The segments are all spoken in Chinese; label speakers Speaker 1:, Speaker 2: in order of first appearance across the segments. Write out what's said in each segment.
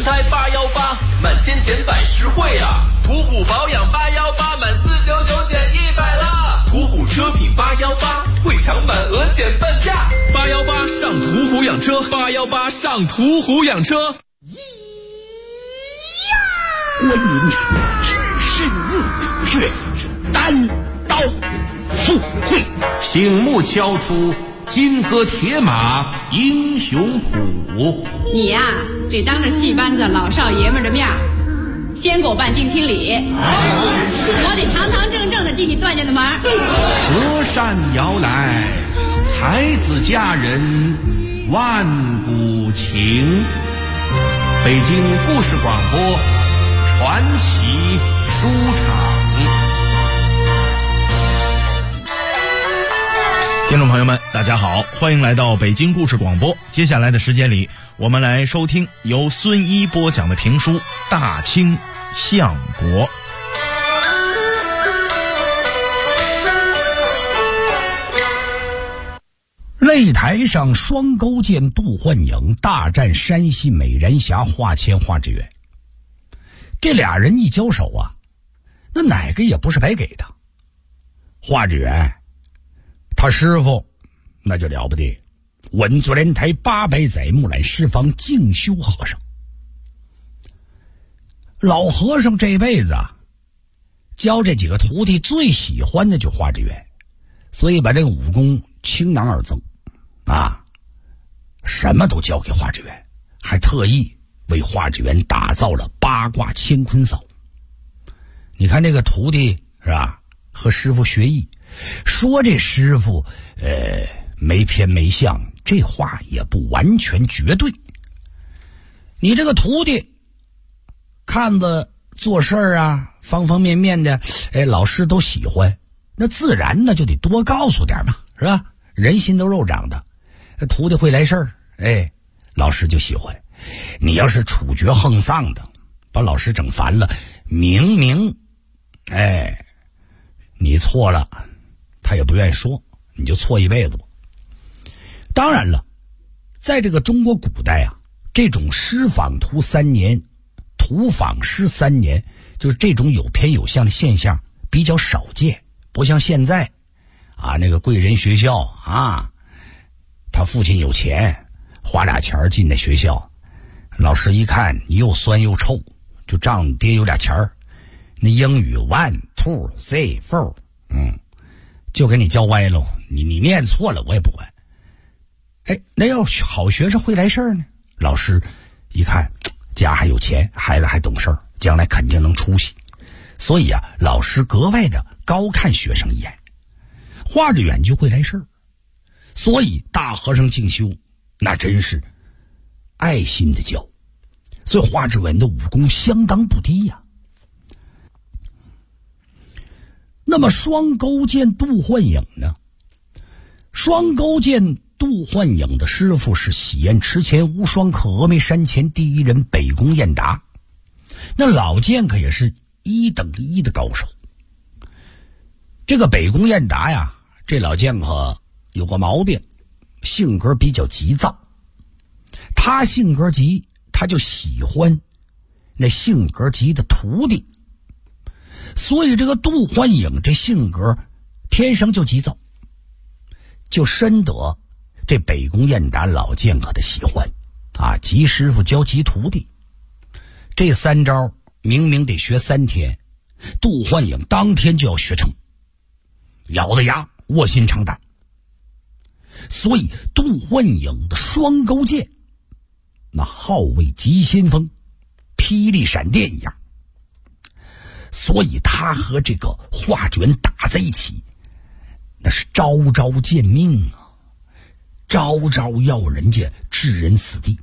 Speaker 1: 台818，满千减百实惠啊！途虎保养818，满499减100啦！途虎车品818，会场满额减半价！818上途虎养车，818上途虎养车。
Speaker 2: 观音是日月，单刀赴会，
Speaker 3: 醒目敲出金戈铁马英雄谱。
Speaker 4: 你呀，得当着戏班子老少爷们的面先给我办定亲礼，我得堂堂正正的进你段家的门。
Speaker 3: 隔山遥来，才子佳人万古情。北京故事广播传奇书场。
Speaker 5: 听众朋友们大家好，欢迎来到北京故事广播。接下来的时间里，我们来收听由孙一播讲的评书《大清相国》。
Speaker 6: 擂台上，双钩剑杜焕颖大战山西美人侠华谦华志远。这俩人一交手啊，那哪个也不是白给的。华志远他师傅那就了不得，稳坐莲台800载，木兰释放静修和尚。老和尚这辈子啊，教这几个徒弟最喜欢的就华志远，所以把这个武功倾囊而赠啊，什么都交给华志远，还特意为华志远打造了八卦乾坤扫。你看这个徒弟是吧，和师傅学艺，说这师傅没偏没向，这话也不完全绝对。你这个徒弟看着做事啊，方方面面的老师都喜欢，那自然呢就得多告诉点嘛，是吧？人心都肉长的，徒弟会来事儿，老师就喜欢。你要是处决横丧的，把老师整烦了，明明你错了，他也不愿意说，你就错一辈子吧。当然了，在这个中国古代啊，这种师访徒3年，徒访师3年，就是这种有偏有向的现象比较少见，不像现在啊，那个贵人学校啊，他父亲有钱，花俩钱进那学校，老师一看你又酸又臭，就仗你爹有俩钱儿，那英语 1 2 3 4，就给你教歪喽。你念错了我也不管。那要好学生会来事儿呢，老师一看家还有钱，孩子还懂事儿，将来肯定能出息，所以啊，老师格外的高看学生一眼。华志远就会来事儿，所以大和尚静修那真是爱心的教，所以华志远的武功相当不低呀。那么双钩剑杜焕颖呢？双钩剑杜焕颖的师傅是喜宴池前无双客峨眉山前第一人北宫雁达，那老剑可也是1等1的高手。这个北宫雁达呀，这老剑客有个毛病，性格比较急躁。他性格急，他就喜欢那性格急的徒弟，所以这个杜焕颖这性格天生就急躁，就深得这北宫雁达老剑客的喜欢啊。急师傅教急徒弟，这3招明明得学3天，杜焕颖当天就要学成，咬着牙卧薪尝胆。所以杜焕颖的双钩剑那号为急先锋，霹雳闪电一样，所以他和这个华志远打在一起，那是招招见命啊，招招要人家置人死地。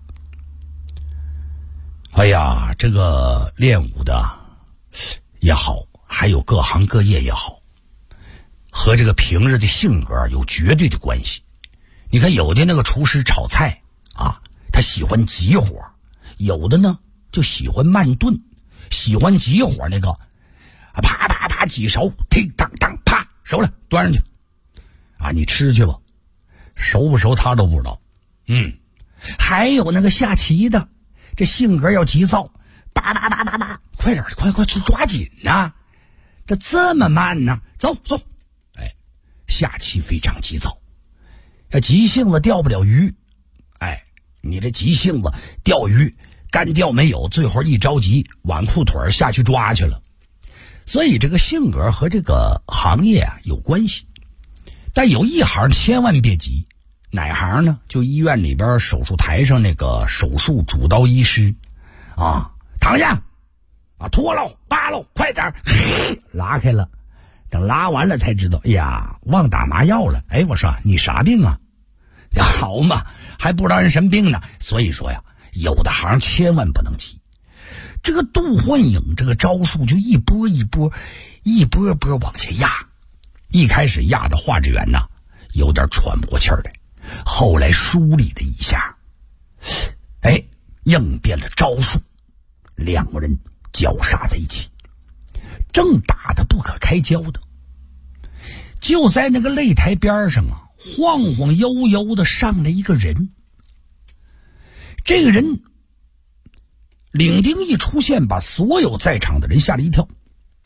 Speaker 6: 这个练武的也好，还有各行各业也好，和这个平日的性格有绝对的关系。你看有的那个厨师炒菜啊，他喜欢急火，有的呢就喜欢慢炖，喜欢急火那个啪啪啪几勺，叮当当啪熟了端上去啊，你吃去吧，熟不熟他都不知道。还有那个下棋的， 这性格要急躁，叭，快点，快去抓紧呐！这么慢呢？走！哎，下棋非常急躁，要急性子钓不了鱼。哎，你这急性子钓鱼，干钓没有，最后一着急，挽裤腿下去抓去了。所以这个性格和这个行业啊有关系。但有一行千万别急，哪行呢？就医院里边手术台上那个手术主刀医师啊，躺下啊，脱喽，扒喽，快点，拉开了。等拉完了才知道，哎呀，忘打麻药了。哎，我说你啥病啊？好嘛，还不知道人什么病呢。所以说呀，有的行千万不能急。这个杜幻影这个招数就一波往下压。一开始压的华志远呐有点喘不过气儿来，后来梳理了一下，哎，应变了招数，两个人交杀在一起，正打得不可开交的。就在那个擂台边上啊，晃晃悠悠的上来一个人。这个人领丁一出现，把所有在场的人吓了一跳。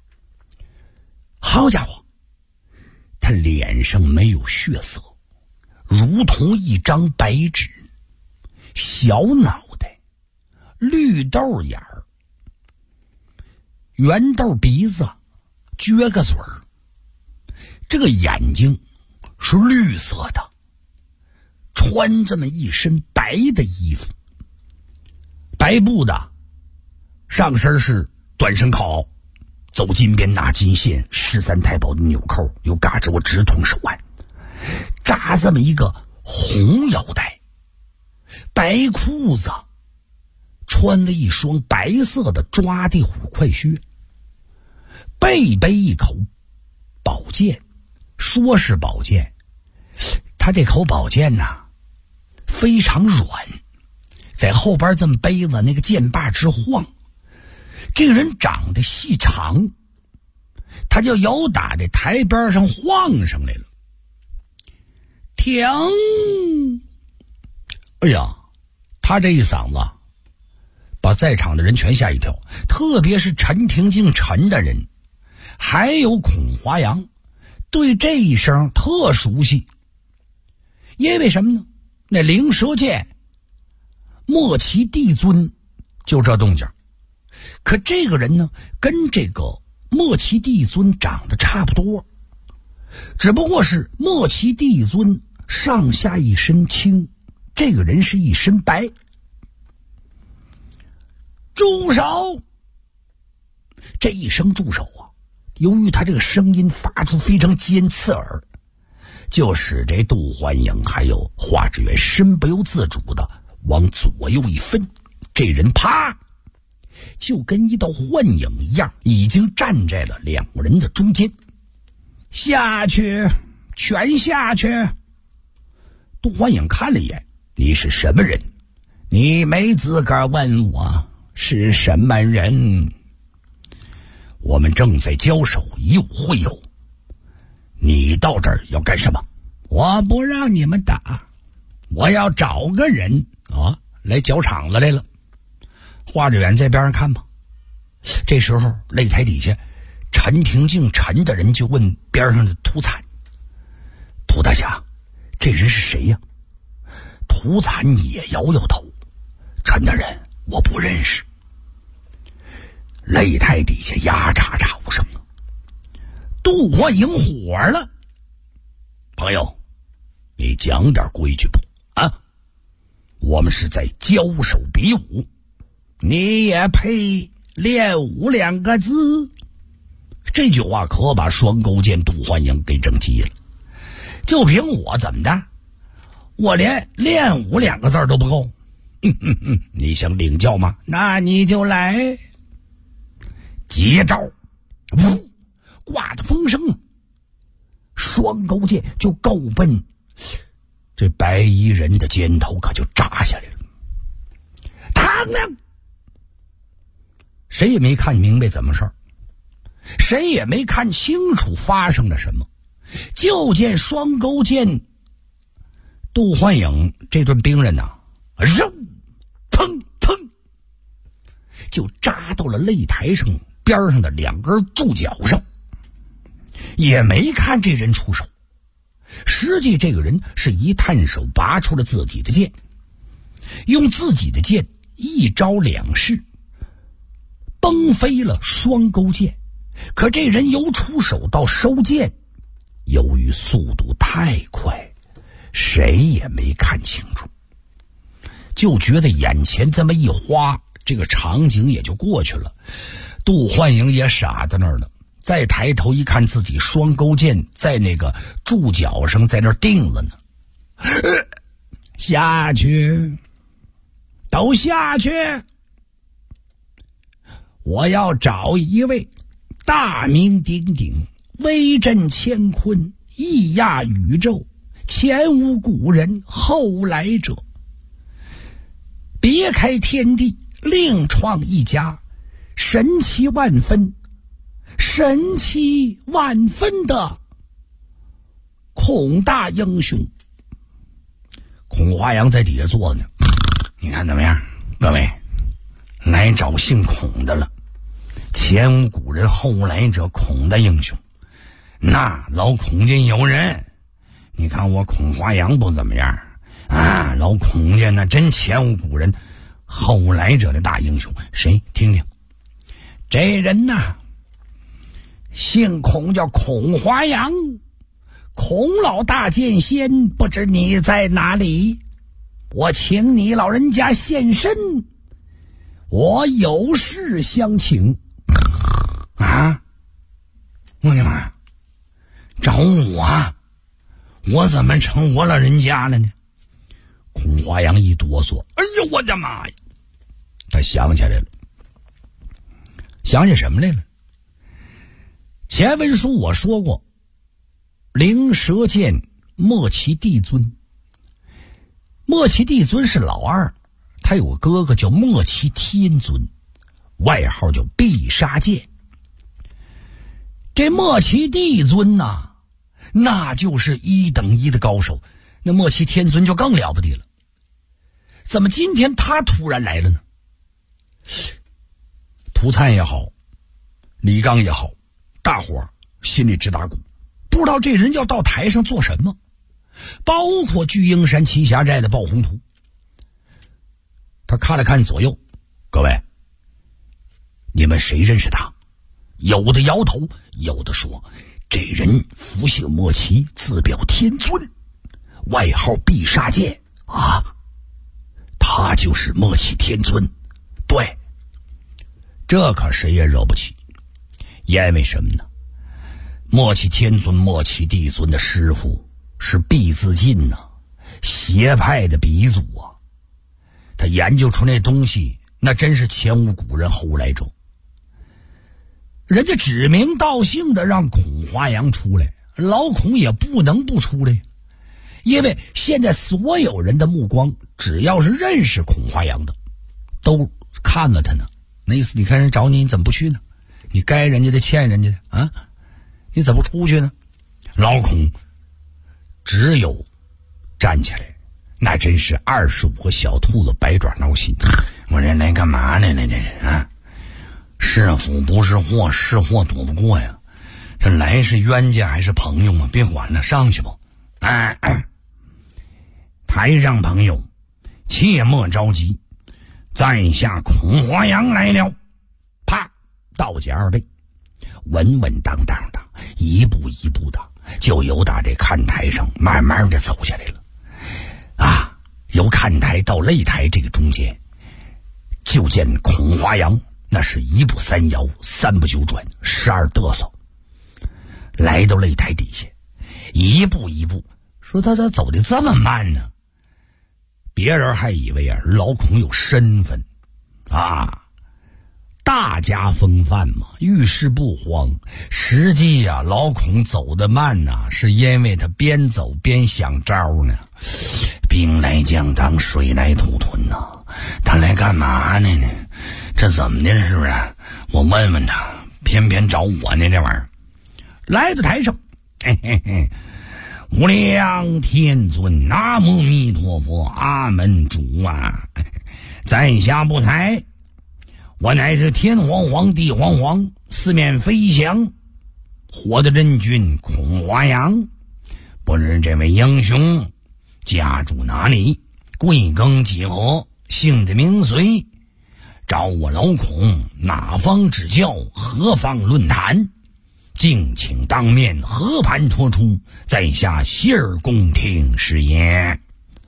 Speaker 6: 好家伙，他脸上没有血色，如同一张白纸，小脑袋，绿豆眼儿，圆豆鼻子，撅个嘴儿，这个眼睛是绿色的，穿这么一身白的衣服，白布的，上身是短身靠，走金边拿金线，13太保的纽扣，有嘎吱我直筒手腕，扎这么一个红腰带，白裤子，穿了一双白色的抓地虎快靴，背一口宝剑，说是宝剑，他这口宝剑呐非常软，在后边这么背着，那个剑把直晃。这个人长得细长，他就由打这台边上晃上来了。停！哎呀，他这一嗓子把在场的人全吓一跳，特别是陈廷敬陈的人，还有孔华阳，对这一声特熟悉。因为什么呢？那灵蛇剑莫其帝尊就这动静。可这个人呢，跟这个莫其帝尊长得差不多，只不过是莫其帝尊上下一身青，这个人是一身白。住手！这一声住手啊，由于他这个声音发出非常尖刺耳，就使这杜幻影还有华志远身不由自主的往左右一分，这人啪就跟一道幻影一样，已经站在了两个人的中间。下去，全下去！杜幻影看了一眼，你是什么人？你没资格问我是什么人。我们正在交手，以武会友，你到这儿要干什么？我不让你们打，我要找个人啊来搅场子来了。华志远在边上看吧。这时候擂台底下陈廷敬陈的人就问边上的涂惨，涂大侠，这人是谁呀？涂惨也摇摇头，陈大人，我不认识。擂台底下呀喳喳无声了。杜幻影火了，朋友，你讲点规矩不啊？我们是在交手比武，你也配练武2个字？这句话可把双钩剑杜幻影给整急了。就凭我怎么的，我连练武2个字都不够。你想领教吗？那你就来。接招，呜，刮的风声，双钩剑就够奔这白衣人的肩头，可就扎下来了。疼啊！谁也没看明白怎么事儿，谁也没看清楚发生了什么，就见双钩剑杜幻影这顿兵刃呐，肉砰砰就扎到了擂台上边上的2根柱脚上，也没看这人出手。实际这个人是一探手拔出了自己的剑，用自己的剑一招两式，崩飞了双钩剑。可这人由出手到收剑，由于速度太快，谁也没看清楚，就觉得眼前这么一花，这个场景也就过去了。杜焕营也傻在那儿了，再抬头一看，自己双钩剑在那个柱脚上在那儿定了呢。下去，都下去！我要找一位大名鼎鼎、威震乾坤、义压宇宙、前无古人后来者，别开天地，另创一家，神奇万分的孔大英雄。孔华阳在底下坐呢，你看怎么样？各位，来找姓孔的了，前无古人后来者，孔的英雄。那老孔家有人，你看我孔华阳不怎么样啊，老孔家那真前无古人后来者的大英雄。谁？听听，这人呐，姓孔，叫孔华阳。孔老大剑仙，不知你在哪里？我请你老人家现身，我有事相请。啊！我的妈呀！找我？我怎么成我老人家了呢？孔华阳一哆嗦，哎呦我的妈呀！他想起来了，想起什么来了？前文书我说过，灵蛇剑莫其帝尊。莫其帝尊是老二，他有个哥哥叫莫其天尊，外号叫必杀剑。这莫其帝尊呐，那就是1等1的高手，那莫其天尊就更了不得了。怎么今天他突然来了呢？涂灿也好，李刚也好，大伙儿心里直打鼓，不知道这人要到台上做什么。包括巨鹰山栖霞寨的鲍宏图，他看了看左右，各位，你们谁认识他？有的摇头，有的说这人福姓莫奇，自表天尊，外号必杀剑啊，他就是莫奇天尊。对，这可谁也惹不起，因为什么呢？莫奇天尊、莫奇帝尊的师傅是毕自尽呐，邪派的鼻祖啊！他研究出那东西，那真是前无古人后来者。人家指名道姓的让孔华阳出来，老孔也不能不出来，因为现在所有人的目光，只要是认识孔华阳的，都看了他呢。那意思，你看人找你，你怎么不去呢？你该人家的欠人家的啊，你怎么不出去呢？老孔只有站起来，那真是25个小兔子百爪挠心。我这来干嘛来了？这是啊，是福不是祸，是祸躲不过呀。这来是冤家还是朋友嘛？别管了，上去吧。台上朋友，切莫着急，在下孔华阳来了。啪，倒脚2倍，稳稳当当的，一步一步的，就由打这看台上慢慢的走下来了。啊，由看台到擂台这个中间，就见孔华阳那是1步3摇，3步9转，12嘚瑟，来到擂台底下，一步一步，说他咋走的这么慢呢？别人还以为老孔有身份啊，大家风范嘛，遇事不慌。实际老孔走得慢是因为他边走边想招呢。兵来将挡，水来土屯他来干嘛呢？这怎么的了？是不是？我问问他，偏偏找我呢？这玩意儿来到台上，嘿嘿嘿，无量天尊，南无弥陀佛，阿门主啊！在下不才， 我乃是天惶惶地惶惶，四面飞翔，火的真君孔华阳。不知这位英雄家住哪里，贵庚几何，姓的名随，找我老孔哪方指教，何方论坛，敬请当面和盘托出，在下洗耳恭听是也。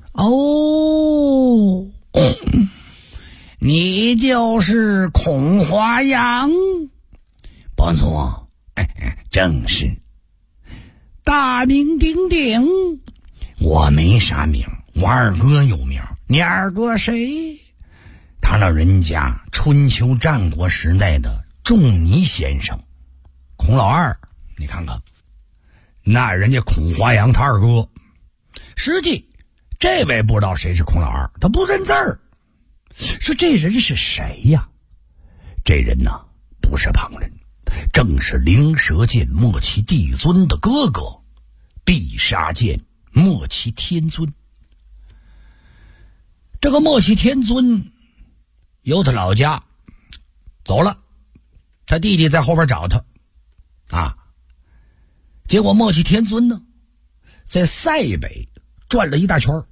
Speaker 6: 你就是孔华阳？不错，正是。大名鼎鼎。我没啥名，我二哥有名。你二哥谁？他老人家春秋战国时代的仲尼先生，孔老二。你看看，那人家孔华阳他二哥。实际这位不知道谁是孔老二，他不认字儿。说这人是谁呀？这人呢，不是旁人，正是灵蛇剑末期帝尊的哥哥必杀剑末期天尊。这个末期天尊由他老家走了，他弟弟在后边找他啊。结果末期天尊呢，在塞北转了一大圈，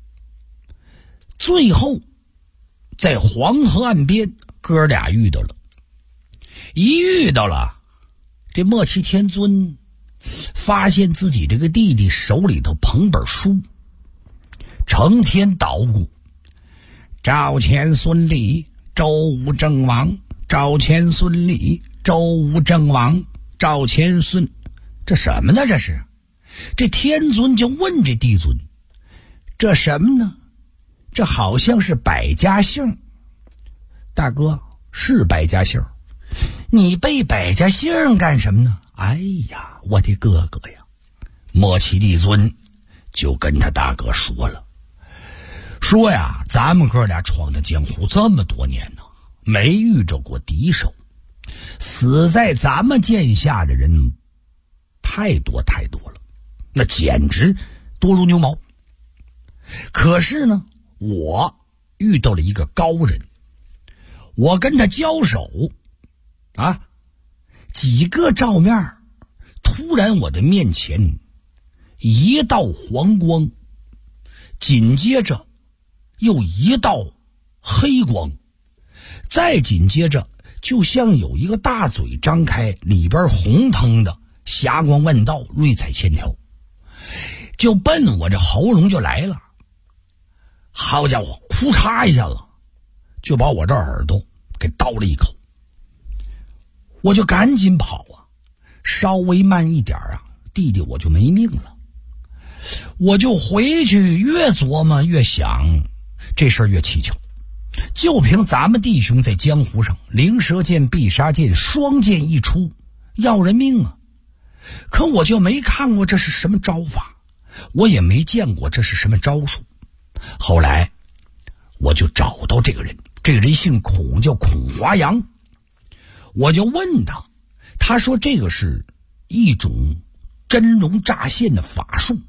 Speaker 6: 最后在黄河岸边哥俩遇到了。一遇到了，这末期天尊发现自己这个弟弟手里头捧本书，成天捣鼓赵钱孙李周武郑王，赵钱孙李周武郑王，赵钱孙，这什么呢？这是。这天尊就问这帝尊，这什么呢？这好像是百家姓。大哥，是百家姓。你背百家姓干什么呢？哎呀，我的哥哥呀！末期帝尊就跟他大哥说了，说呀，咱们哥俩闯的江湖这么多年呢，没遇着过敌手，死在咱们剑下的人太多太多了，那简直多如牛毛。可是呢，我遇到了一个高人，我跟他交手啊，几个照面，突然我的面前一道黄光，紧接着又一道黑光，再紧接着就像有一个大嘴张开，里边红腾的，霞光万道，瑞彩千条，就奔我这喉咙就来了。好家伙，哭嚓一下子就把我这耳朵给刀了一口。我就赶紧跑啊，稍微慢一点啊，弟弟我就没命了。我就回去越琢磨越想，这事儿越蹊跷。就凭咱们弟兄在江湖上灵蛇剑必杀剑双剑一出，要人命啊！可我就没看过这是什么招法，我也没见过这是什么招数。后来我就找到这个人，这个人姓孔，叫孔华阳。我就问他，他说这个是一种真龙乍现的法术，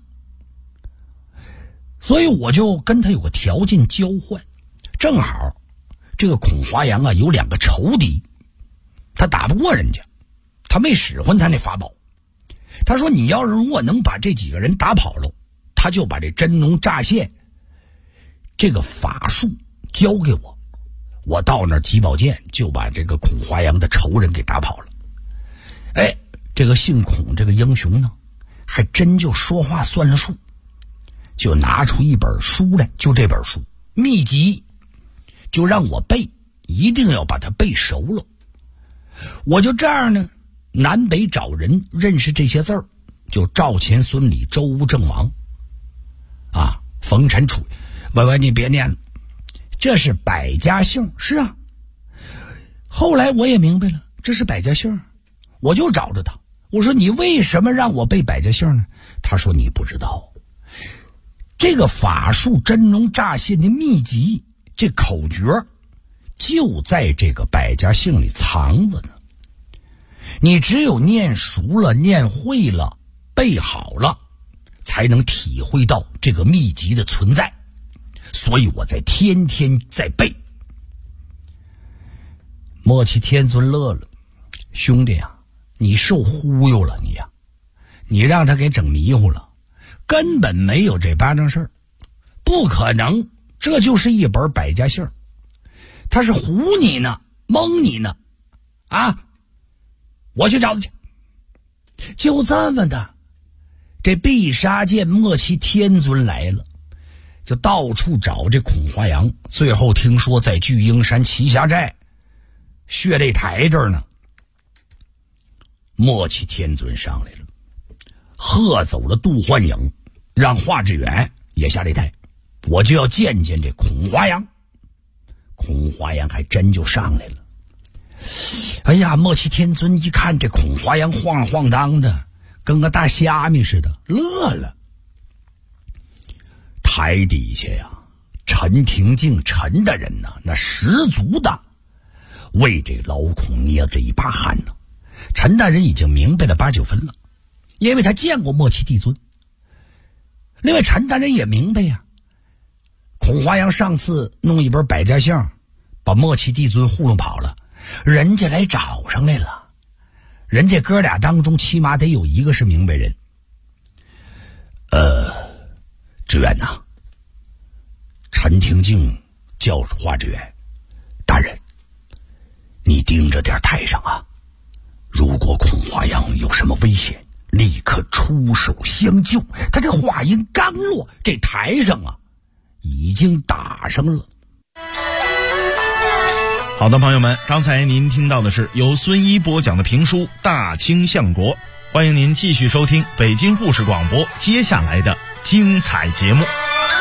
Speaker 6: 所以我就跟他有个条件交换。正好这个孔华阳啊有两个仇敌，他打不过人家，他没使唤他那法宝。他说你要是如果能把这几个人打跑了，他就把这真龙乍现这个法术交给我，我到那儿集宝剑就把这个孔华阳的仇人给打跑了。哎，这个姓孔这个英雄呢，还真就说话算了数，就拿出一本书来，就这本书秘籍，就让我背，一定要把它背熟了。我就这样呢，南北找人认识这些字儿，就赵钱孙李周吴郑王啊，冯陈楚。喂，你别念了，这是百家姓。是啊，后来我也明白了，这是百家姓。我就找着他，我说你为什么让我背百家姓呢？他说你不知道，这个法术真龙乍现的秘籍，这口诀就在这个百家姓里藏着呢。你只有念熟了，念会了，背好了，才能体会到这个秘籍的存在。所以我在天天在背。 莫欺天尊乐了，兄弟啊，你受忽悠了你呀，你让他给整迷糊了，根本没有这八正事儿，不可能，这就是一本百家姓，他是唬你呢，蒙你呢，啊！我去找他去。就这么的，这必杀剑莫欺天尊来了，就到处找这孔华阳，最后听说在巨鹰山旗下寨血泪台这儿呢。莫欺天尊上来了，喝走了杜焕颖，让华志远也下这台，我就要见见这孔华阳。孔华阳还真就上来了。哎呀，莫欺天尊一看这孔华阳晃晃荡的，跟个大虾米似的，乐了。台底下呀，陈廷敬陈大人呢，那十足的为这老孔捏着一把汗呢。陈大人已经明白了8、9分了，因为他见过莫欺帝尊。另外陈大人也明白呀，孔华阳上次弄一本百家姓，把莫欺帝尊糊弄跑了，人家来找上来了，人家哥俩当中起码得有一个是明白人。志远呐，陈廷敬叫华志远，大人，你盯着点台上啊，如果孔华阳有什么危险，立刻出手相救。他这话音刚落，这台上啊已经打上了。
Speaker 5: 好的，朋友们，刚才您听到的是由孙一播讲的评书《大清相国》，欢迎您继续收听北京故事广播接下来的精彩节目。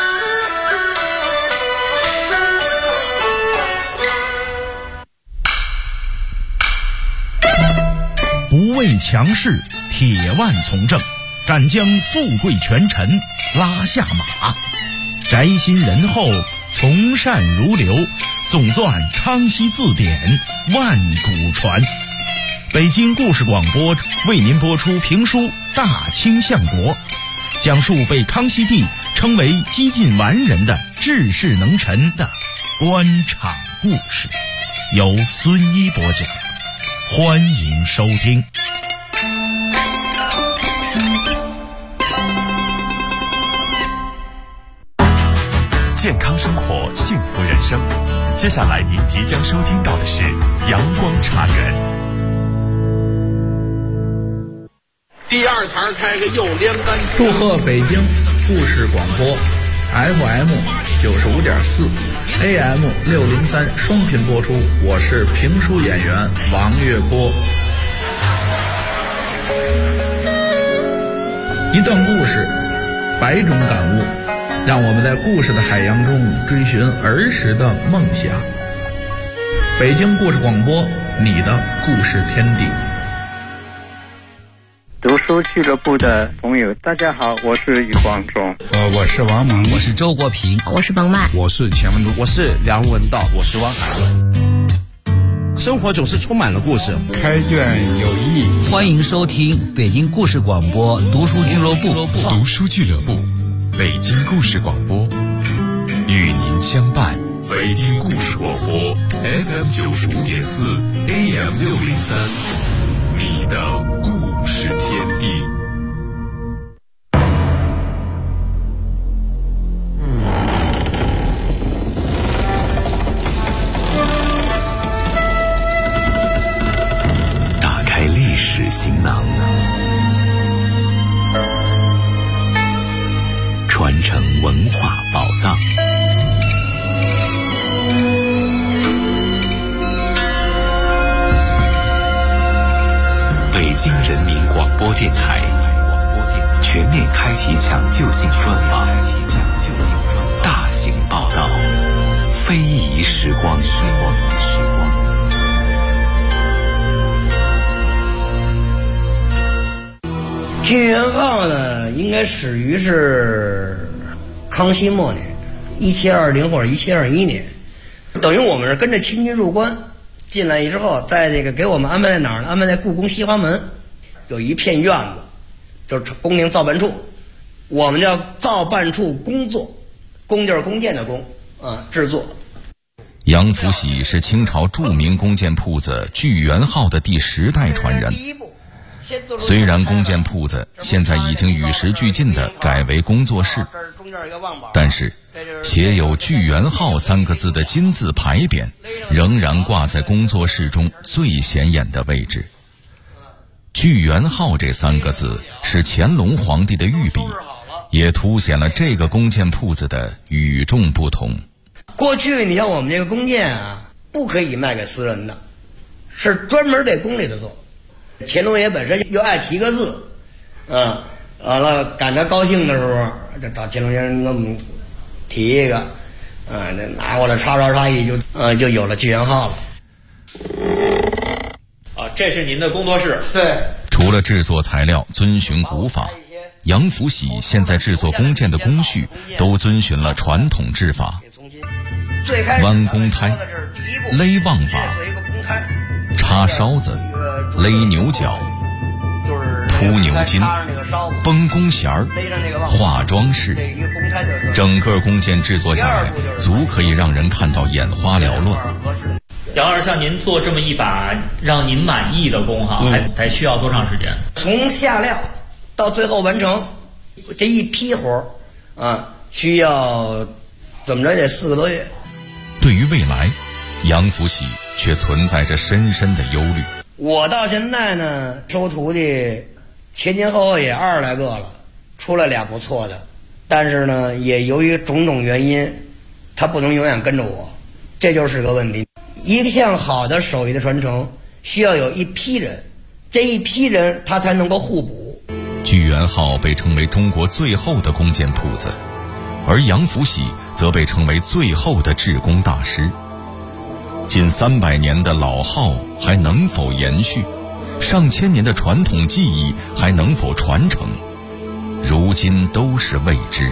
Speaker 5: 不畏强势，铁腕从政，敢将富贵权臣拉下马，宅心仁厚，从善如流，总纂康熙字典，万古传。北京故事广播为您播出评书《大清相国》，讲述被康熙帝称为几近完人的治世能臣的官场故事，由孙一播讲，欢迎收听。
Speaker 7: 健康生活，幸福人生。接下来您即将收听到的是阳光茶园。
Speaker 1: 第二台开个右连杆。
Speaker 8: 祝贺北京故事广播 FM 95.4 AM 603双频播出，我是评书演员王月波。一段故事，百种感悟，让我们在故事的海洋中追寻儿时的梦想。北京故事广播，你的故事天地。
Speaker 9: 读书俱乐部的朋友，大家好，我是余光中。
Speaker 10: 我是王蒙，
Speaker 11: 我是周国平，
Speaker 12: 我是彭曼，
Speaker 13: 我是钱文竹，我是梁文道，我是汪海伦。生活总是充满了故事，
Speaker 10: 开卷有益。
Speaker 11: 欢迎收听北京故事广播读书俱乐部。
Speaker 7: 读书俱乐部，北京故事广播，与您相伴。北京故事广播 FM 95.4 AM 603，你的故事天地。打开历史行囊，传承文化宝藏。北京人民广播电台全面开启抢救性专访，大型报道，非遗时光。
Speaker 14: 金元号呢，应该始于是康熙末年，1720或者1721年，等于我们是跟着清军入关进来之后，在这个给我们安排在哪儿呢？安排在故宫西华门，有一片院子，就是宫廷造办处，我们叫造办处工作，工就是弓箭的弓啊，制作。
Speaker 7: 杨福喜是清朝著名弓箭铺子聚源号的第10代传人。虽然弓箭铺子现在已经与时俱进地改为工作室，但是写有聚源号3个字的金字牌匾仍然挂在工作室中最显眼的位置。聚源号这3个字是乾隆皇帝的御笔，也凸显了这个弓箭铺子的与众不同。
Speaker 14: 过去你像我们这个弓箭啊，不可以卖给私人的，是专门给宫里头做。乾隆爷本身又爱提个字，完了赶他高兴的时候，这找乾隆爷给我们提一个，这拿过来刷一就有了聚源号了。
Speaker 12: 这是您的工作室。
Speaker 14: 对。
Speaker 7: 除了制作材料遵循古法，杨福喜现在制作弓箭的工序都遵循了传统制法。弯弓胎、勒望法、插烧子、勒牛角、铺牛筋、绷弓弦儿、画装饰，整个弓箭制作下来，足可以让人看到眼花缭乱。
Speaker 12: 杨老师，像您做这么一把让您满意的弓还需要多长时间？
Speaker 14: 从下料到最后完成这一批活需要怎么着也4个多月。
Speaker 7: 对于未来，杨福喜却存在着深深的忧虑。
Speaker 14: 我到现在呢，收徒弟前后也20来个了，出来俩不错的，但是呢，也由于种种原因，他不能永远跟着我，这就是个问题。一项好的手艺的传承，需要有一批人，这一批人他才能够互补。
Speaker 7: 聚源号被称为中国最后的弓箭铺子，而杨福喜则被称为最后的制弓大师。近300年的老号还能否延续？上千年的传统技艺还能否传承？如今都是未知。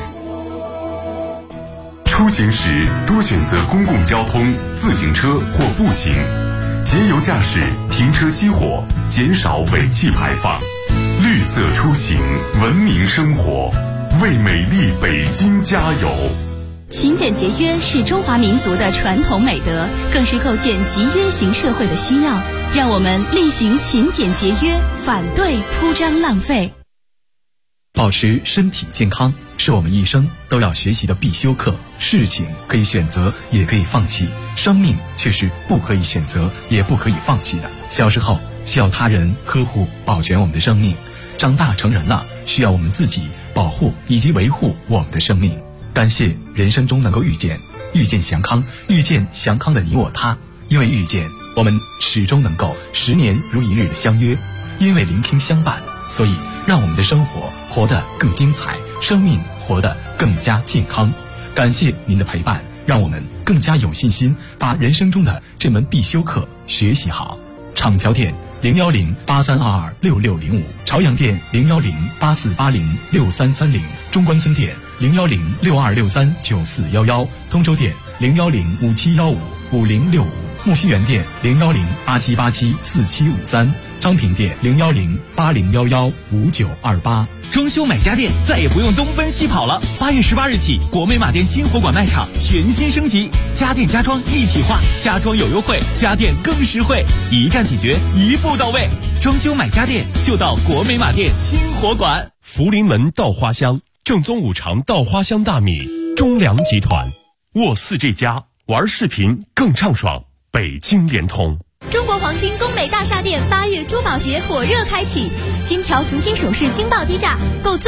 Speaker 15: 出行时多选择公共交通、自行车或步行，节油驾驶，停车熄火，减少尾气排放。绿色出行，文明生活，为美丽北京加油。
Speaker 16: 勤俭节约是中华民族的传统美德，更是构建集约型社会的需要。让我们力行勤俭节约，反对铺张浪费。
Speaker 17: 保持身体健康是我们一生都要学习的必修课。事情可以选择，也可以放弃，生命却是不可以选择，也不可以放弃的。小时候需要他人呵护保全我们的生命，长大成人了需要我们自己保护以及维护我们的生命。感谢人生中能够遇见祥康，遇见祥康的你我他。因为遇见，我们始终能够10年如一日的相约；因为聆听相伴，所以让我们的生活活得更精彩，生命活得更加健康。感谢您的陪伴，让我们更加有信心把人生中的这门必修课学习好。厂桥店01083226605，朝阳店01084806330，中关村店01062639411，通州店01057155065，木樨园店01087874753，昌平店01080115928。
Speaker 18: 装修买家电再也不用东奔西跑了。8月18日起，国美马店新火馆卖场全新升级，家电家装一体化，家装有优惠，家电更实惠，一站解决，一步到位。装修买家电就到国美马店新火馆。
Speaker 19: 福临门稻花香，正宗五常稻花香大米，中粮集团。沃4G+，玩视频更畅爽，北京联通。
Speaker 16: 中国黄金工美大厦店8月珠宝节火热开启，金条足金首饰惊爆低价，购